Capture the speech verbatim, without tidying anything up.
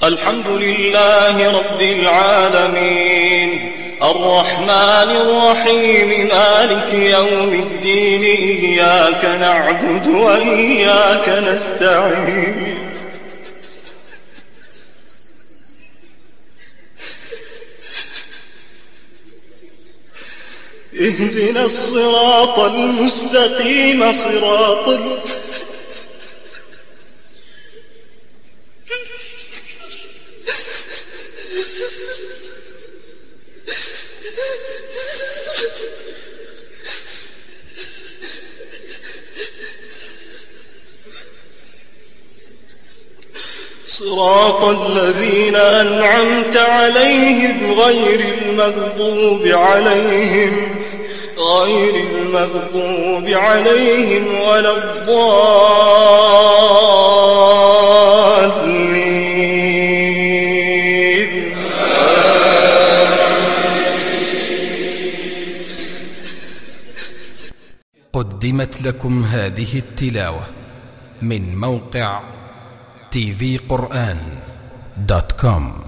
الحمد لله رب العالمين الرحمن الرحيم مالك يوم الدين إياك نعبد وإياك نستعين اهدنا الصراط المستقيم صراط صراط الذين أنعمت عليهم غير المغضوب عليهم غير المغضوب عليهم ولا الضالين. قدمت لكم هذه التلاوة من موقع تي في قرآن دوت كوم.